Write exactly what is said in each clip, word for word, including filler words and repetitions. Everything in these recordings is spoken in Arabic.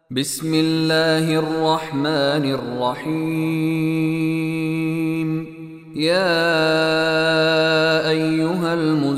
بسم الله الرحمن الرحيم. يا أيها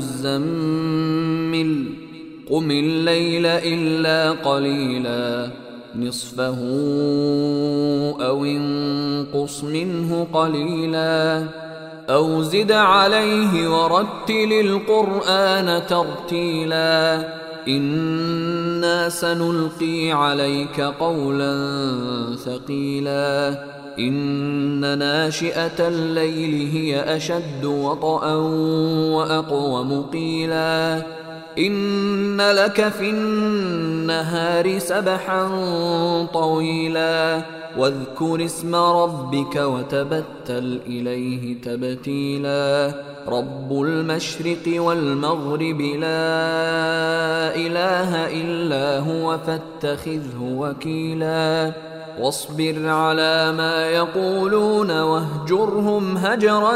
المزمل قم الليل إلا قليلا نصفه أو انقص منه قليلا أو زد عليه ورتل القرآن ترتيلا إنا سنلقي عليك قولا ثقيلا إن ناشئة الليل هي أشد وطئا وأقوم قيلا إن لك في النهار سبحا طويلا واذكر اسم ربك وتبتل إليه تبتيلا رب المشرق والمغرب لا إله إلا هو فاتخذه وكيلا واصبر على ما يقولون واهجرهم هجرا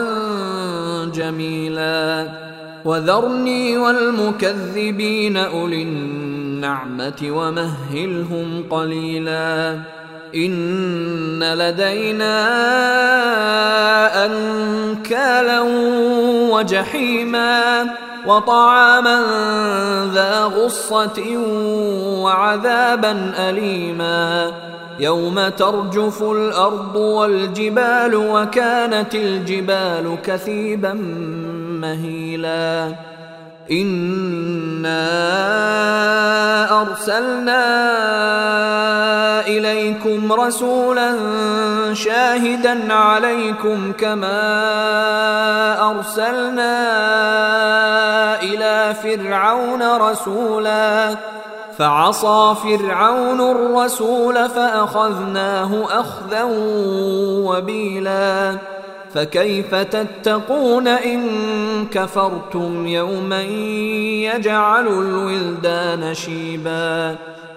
جميلا وذرني والمكذبين أولي النعمة ومهلهم قليلا إن لدينا أنكالا وجحيما وطعاما ذا غصة وعذابا أليما يوم ترجف الأرض والجبال وكانت الجبال كثيبا مهيلا إنا أرسلنا إليكم رسولا شاهدا عليكم كما أرسلنا إلى فرعون رسولا فعصى فرعون الرسول فأخذناه أخذا وبيلا فكيف تتقون إن كفرتم يوما يجعل الولدان شيبا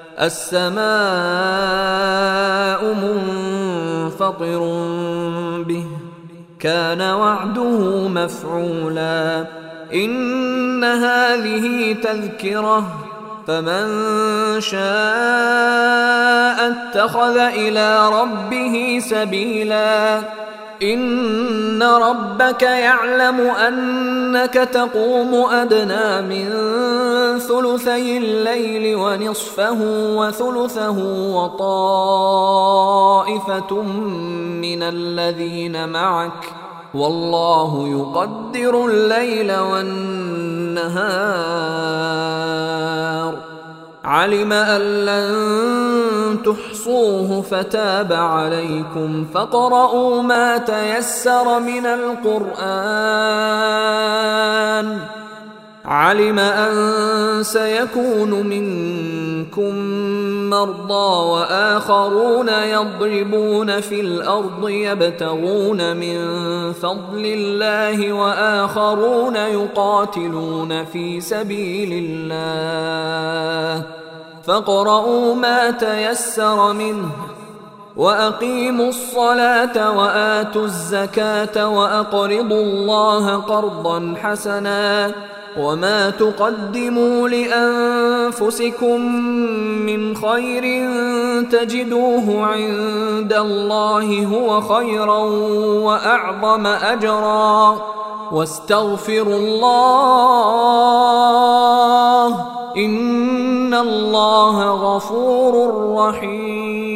السماء منفطر به كان وعده مفعولا إن هذه تذكرة فمن شاء اتخذ إلى ربه سبيلا إن ربك يعلم أنك تقوم أدنى من ثلثي الليل ونصفه وثلثه وطائفة من الذين معك والله يقدر الليل والنهار علم أن لن تحصوه فتاب عليكم فاقرؤوا ما تيسر من القرآن علم أن سيكون منكم مرضى وآخرون يضربون في الأرض يبتغون من فضل الله وآخرون يقاتلون في سبيل الله فاقرؤوا ما تيسر منه وأقيموا الصلاة وآتوا الزكاة وأقرضوا الله قرضا حسنا وما تقدموا لأنفسكم من خير تجدوه عند الله هو خيرا وأعظم أجرا واستغفروا الله إن الله غفور رحيم.